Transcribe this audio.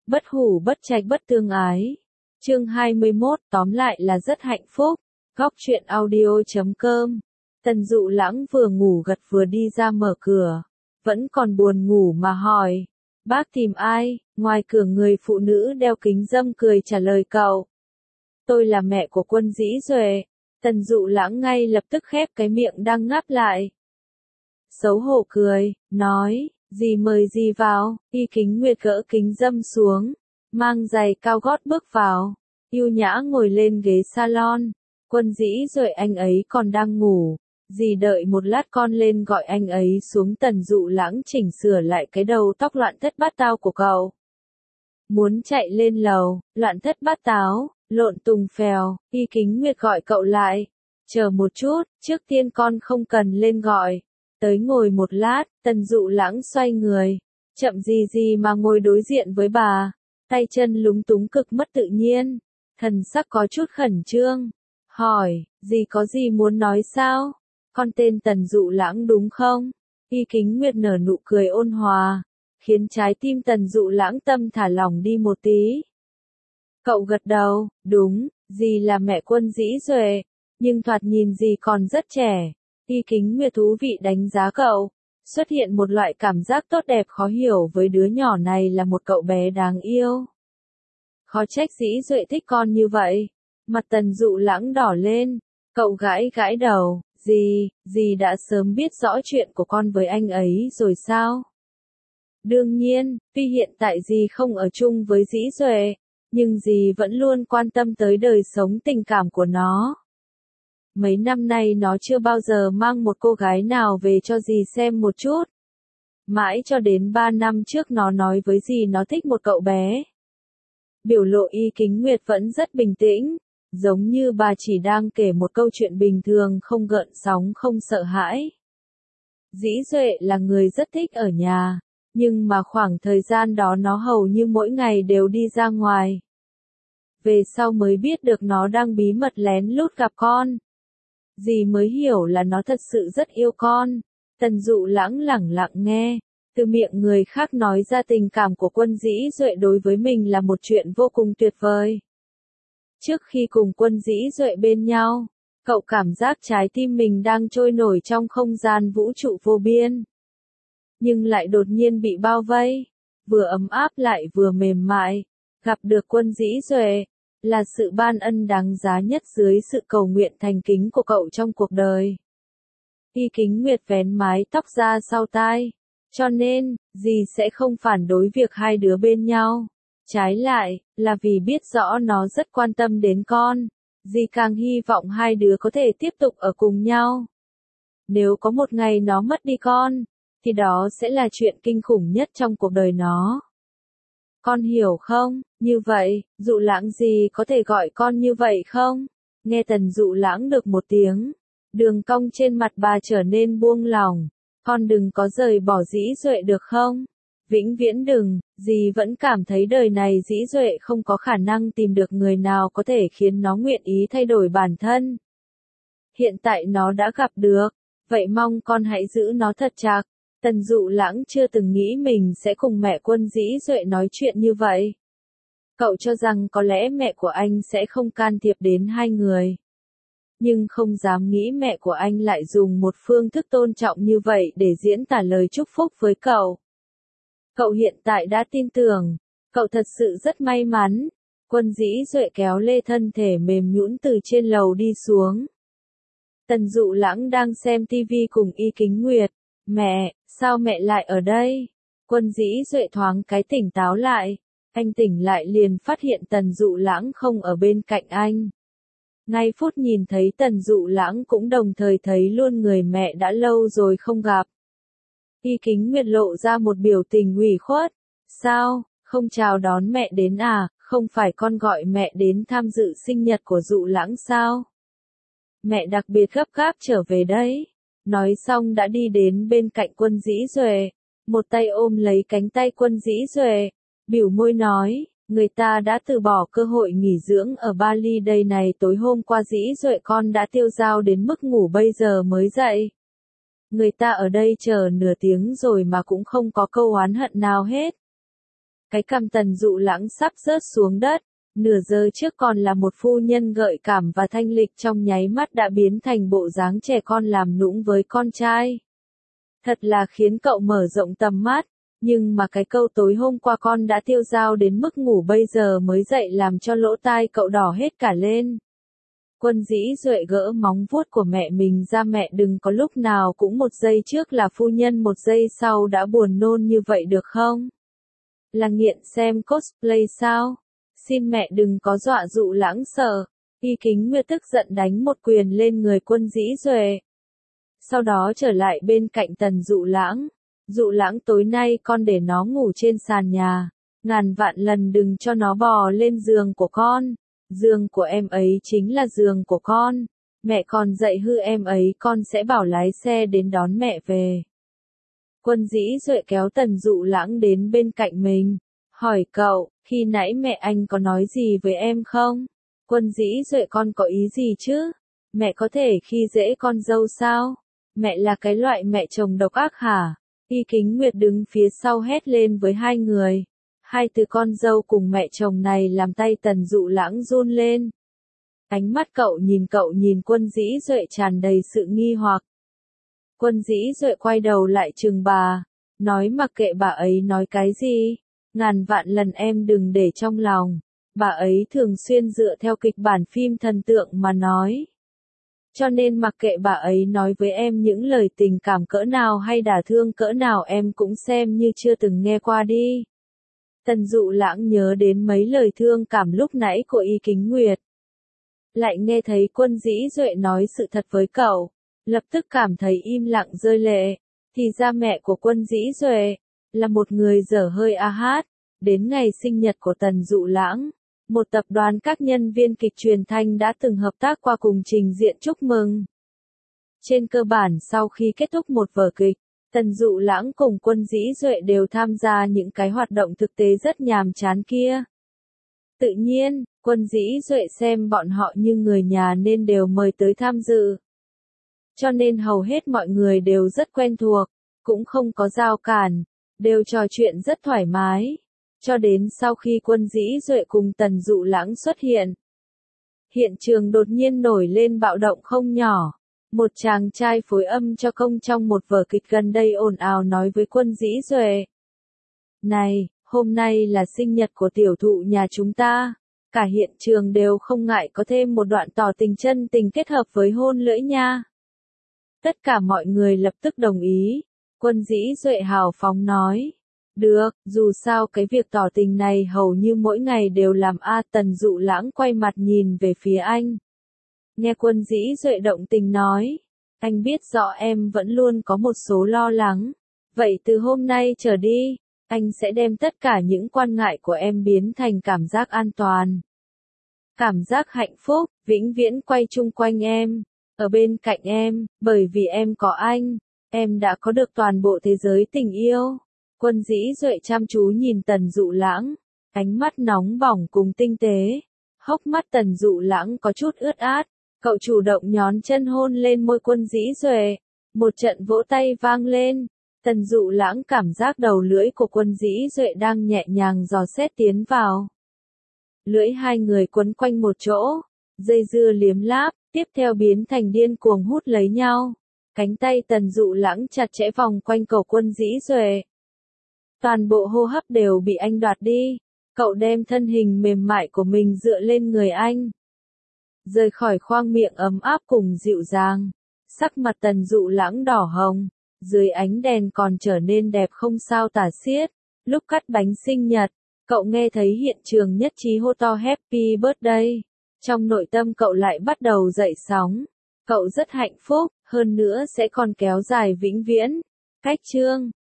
Bất hủ bất trạch bất tương ái. Chương 21, tóm lại là rất hạnh phúc. Góc truyện audio.com. Tần Dụ Lãng vừa ngủ gật vừa đi ra mở cửa. Vẫn còn buồn ngủ mà hỏi. Bác tìm ai? Ngoài cửa người phụ nữ đeo kính râm cười trả lời cậu. Tôi là mẹ của Quân Dĩ Duệ. Tần Dụ Lãng ngay lập tức khép cái miệng đang ngáp lại. Xấu hổ cười, nói, dì mời dì vào. Y Kính Nguyệt gỡ kính râm xuống, mang giày cao gót bước vào, yêu nhã ngồi lên ghế salon. Quân Dĩ Duệ anh ấy còn đang ngủ, dì đợi một lát con lên gọi anh ấy xuống. Tần Dụ Lãng chỉnh sửa lại cái đầu tóc loạn thất bát tao của cậu. Muốn chạy lên lầu, loạn thất bát táo, lộn tùng phèo. Y Kính Nguyệt gọi cậu lại, chờ một chút, trước tiên con không cần lên gọi. Tới ngồi một lát, Tần Dụ Lãng xoay người, chậm gì gì mà ngồi đối diện với bà, tay chân lúng túng cực mất tự nhiên, thần sắc có chút khẩn trương, hỏi, dì có gì muốn nói sao? Con tên Tần Dụ Lãng đúng không? Y Kính Nguyệt nở nụ cười ôn hòa, khiến trái tim Tần Dụ Lãng tâm thả lỏng đi một tí. Cậu gật đầu, đúng, dì là mẹ Quân Dĩ Duệ, nhưng thoạt nhìn dì còn rất trẻ. Y Kính Nguyệt thú vị đánh giá cậu, xuất hiện một loại cảm giác tốt đẹp khó hiểu với đứa nhỏ này là một cậu bé đáng yêu. Khó trách Dĩ Duệ thích con như vậy. Mặt Tần Dụ Lãng đỏ lên, cậu gãi gãi đầu, dì đã sớm biết rõ chuyện của con với anh ấy rồi sao? Đương nhiên, tuy hiện tại dì không ở chung với Dĩ Duệ, nhưng dì vẫn luôn quan tâm tới đời sống tình cảm của nó. Mấy năm nay nó chưa bao giờ mang một cô gái nào về cho dì xem một chút. Mãi cho đến 3 năm trước nó nói với dì nó thích một cậu bé. Biểu lộ Y Kính Nguyệt vẫn rất bình tĩnh, giống như bà chỉ đang kể một câu chuyện bình thường không gợn sóng không sợ hãi. Dĩ Duệ là người rất thích ở nhà, nhưng mà khoảng thời gian đó nó hầu như mỗi ngày đều đi ra ngoài. Về sau mới biết được nó đang bí mật lén lút gặp con. Dì mới hiểu là nó thật sự rất yêu con. Tần Dụ Lãng lẳng lặng nghe, từ miệng người khác nói ra tình cảm của Quân Dĩ Duệ đối với mình là một chuyện vô cùng tuyệt vời. Trước khi cùng Quân Dĩ Duệ bên nhau, cậu cảm giác trái tim mình đang trôi nổi trong không gian vũ trụ vô biên. Nhưng lại đột nhiên bị bao vây, vừa ấm áp lại vừa mềm mại. Gặp được Quân Dĩ Duệ là sự ban ân đáng giá nhất dưới sự cầu nguyện thành kính của cậu trong cuộc đời. Y Kính Nguyệt vén mái tóc ra sau tai, cho nên, dì sẽ không phản đối việc hai đứa bên nhau. Trái lại, là vì biết rõ nó rất quan tâm đến con, dì càng hy vọng hai đứa có thể tiếp tục ở cùng nhau. Nếu có một ngày nó mất đi con, thì đó sẽ là chuyện kinh khủng nhất trong cuộc đời nó. Con hiểu không? Như vậy, Dụ Lãng dì có thể gọi con như vậy không? Nghe Tần Dụ Lãng được một tiếng, đường cong trên mặt bà trở nên buông lỏng. Con đừng có rời bỏ Dĩ Duệ được không? Vĩnh viễn đừng, dì vẫn cảm thấy đời này Dĩ Duệ không có khả năng tìm được người nào có thể khiến nó nguyện ý thay đổi bản thân. Hiện tại nó đã gặp được, vậy mong con hãy giữ nó thật chặt. Tần Dụ Lãng chưa từng nghĩ mình sẽ cùng mẹ Quân Dĩ Duệ nói chuyện như vậy. Cậu cho rằng có lẽ mẹ của anh sẽ không can thiệp đến hai người. Nhưng không dám nghĩ mẹ của anh lại dùng một phương thức tôn trọng như vậy để diễn tả lời chúc phúc với cậu. Cậu hiện tại đã tin tưởng, cậu thật sự rất may mắn. Quân Dĩ Duệ kéo lê thân thể mềm nhũn từ trên lầu đi xuống. Tần Dụ Lãng đang xem tivi cùng Y Kính Nguyệt. Mẹ, sao mẹ lại ở đây? Quân Dĩ Duệ thoáng cái tỉnh táo lại. Anh tỉnh lại liền phát hiện Tần Dụ Lãng không ở bên cạnh anh. Ngay phút nhìn thấy Tần Dụ Lãng cũng đồng thời thấy luôn người mẹ đã lâu rồi không gặp. Y Kính Nguyệt lộ ra một biểu tình ủy khuất. Sao, không chào đón mẹ đến à, không phải con gọi mẹ đến tham dự sinh nhật của Dụ Lãng sao? Mẹ đặc biệt gấp gáp trở về đấy. Nói xong đã đi đến bên cạnh Quân Dĩ Duệ, một tay ôm lấy cánh tay Quân Dĩ Duệ, bĩu môi nói, người ta đã từ bỏ cơ hội nghỉ dưỡng ở Bali đây này. Tối hôm qua Dĩ Duệ con đã tiêu dao đến mức ngủ bây giờ mới dậy. Người ta ở đây chờ nửa tiếng rồi mà cũng không có câu oán hận nào hết. Cái cằm Tần Dụ Lãng sắp rớt xuống đất. Nửa giờ trước còn là một phu nhân gợi cảm và thanh lịch, trong nháy mắt đã biến thành bộ dáng trẻ con làm nũng với con trai. Thật là khiến cậu mở rộng tầm mắt, nhưng mà cái câu tối hôm qua con đã tiêu dao đến mức ngủ bây giờ mới dậy làm cho lỗ tai cậu đỏ hết cả lên. Quân Dĩ Duệ gỡ móng vuốt của mẹ mình ra, mẹ đừng có lúc nào cũng một giây trước là phu nhân một giây sau đã buồn nôn như vậy được không? Là nghiện xem cosplay sao? Xin mẹ đừng có dọa Dụ Lãng sợ. Y Kính Nguyệt tức giận đánh một quyền lên người Quân Dĩ Duệ. Sau đó trở lại bên cạnh Tần Dụ Lãng. Dụ Lãng, tối nay con để nó ngủ trên sàn nhà. Ngàn vạn lần đừng cho nó bò lên giường của con. Giường của em ấy chính là giường của con. Mẹ còn dạy hư em ấy, con sẽ bảo lái xe đến đón mẹ về. Quân Dĩ Duệ kéo Tần Dụ Lãng đến bên cạnh mình. Hỏi cậu, khi nãy mẹ anh có nói gì với em không? Quân Dĩ Duệ, con có ý gì chứ? Mẹ có thể khi dễ con dâu sao? Mẹ là cái loại mẹ chồng độc ác hả? Y Kính Nguyệt đứng phía sau hét lên với hai người. Hai từ con dâu cùng mẹ chồng này làm tay Tần Dụ Lãng run lên. Ánh mắt cậu nhìn Quân Dĩ Duệ tràn đầy sự nghi hoặc. Quân Dĩ Duệ quay đầu lại chừng bà, nói mặc kệ bà ấy nói cái gì, ngàn vạn lần em đừng để trong lòng, bà ấy thường xuyên dựa theo kịch bản phim thần tượng mà nói. Cho nên mặc kệ bà ấy nói với em những lời tình cảm cỡ nào hay đả thương cỡ nào em cũng xem như chưa từng nghe qua đi. Tần Dụ Lãng nhớ đến mấy lời thương cảm lúc nãy của Y Kính Nguyệt. Lại nghe thấy Quân Dĩ Duệ nói sự thật với cậu, lập tức cảm thấy im lặng rơi lệ. Thì ra mẹ của Quân Dĩ Duệ là một người dở hơi a hát. Đến ngày sinh nhật của Tần Dụ Lãng, một tập đoàn các nhân viên kịch truyền thanh đã từng hợp tác qua cùng trình diện chúc mừng. Trên cơ bản sau khi kết thúc một vở kịch, Tần Dụ Lãng cùng Quân Dĩ Duệ đều tham gia những cái hoạt động thực tế rất nhàm chán kia. Tự nhiên, Quân Dĩ Duệ xem bọn họ như người nhà nên đều mời tới tham dự. Cho nên hầu hết mọi người đều rất quen thuộc, cũng không có rào cản, đều trò chuyện rất thoải mái. Cho đến sau khi Quân Dĩ Duệ cùng Tần Dụ Lãng xuất hiện, hiện trường đột nhiên nổi lên bạo động không nhỏ. Một chàng trai phối âm cho công trong một vở kịch gần đây ồn ào nói với Quân Dĩ Duệ. Này, hôm nay là sinh nhật của tiểu thụ nhà chúng ta. Cả hiện trường đều không ngại có thêm một đoạn tỏ tình chân tình kết hợp với hôn lưỡi nha. Tất cả mọi người lập tức đồng ý. Quân Dĩ Duệ hào phóng nói. Được, dù sao cái việc tỏ tình này hầu như mỗi ngày đều làm a. Tần Dụ Lãng quay mặt nhìn về phía anh. Nghe Quân Dĩ Duệ động tình nói. Anh biết rõ em vẫn luôn có một số lo lắng. Vậy từ hôm nay trở đi, anh sẽ đem tất cả những quan ngại của em biến thành cảm giác an toàn. Cảm giác hạnh phúc, vĩnh viễn quay chung quanh em, ở bên cạnh em, bởi vì em có anh, em đã có được toàn bộ thế giới tình yêu. Quân Dĩ Duệ chăm chú nhìn Tần Dụ Lãng, ánh mắt nóng bỏng cùng tinh tế. Hốc mắt Tần Dụ Lãng có chút ướt át, cậu chủ động nhón chân hôn lên môi Quân Dĩ Duệ. Một trận vỗ tay vang lên. Tần Dụ Lãng cảm giác đầu lưỡi của Quân Dĩ Duệ đang nhẹ nhàng dò xét tiến vào. Lưỡi hai người quấn quanh một chỗ, dây dưa liếm láp, tiếp theo biến thành điên cuồng hút lấy nhau. Cánh tay Tần Dụ Lãng chặt chẽ vòng quanh cổ Quân Dĩ Duệ. Toàn bộ hô hấp đều bị anh đoạt đi. Cậu đem thân hình mềm mại của mình dựa lên người anh. Rời khỏi khoang miệng ấm áp cùng dịu dàng. Sắc mặt Tần Dụ Lãng đỏ hồng. Dưới ánh đèn còn trở nên đẹp không sao tả xiết. Lúc cắt bánh sinh nhật, cậu nghe thấy hiện trường nhất trí hô to Happy Birthday. Trong nội tâm cậu lại bắt đầu dậy sóng. Cậu rất hạnh phúc, hơn nữa sẽ còn kéo dài vĩnh viễn. Cách chương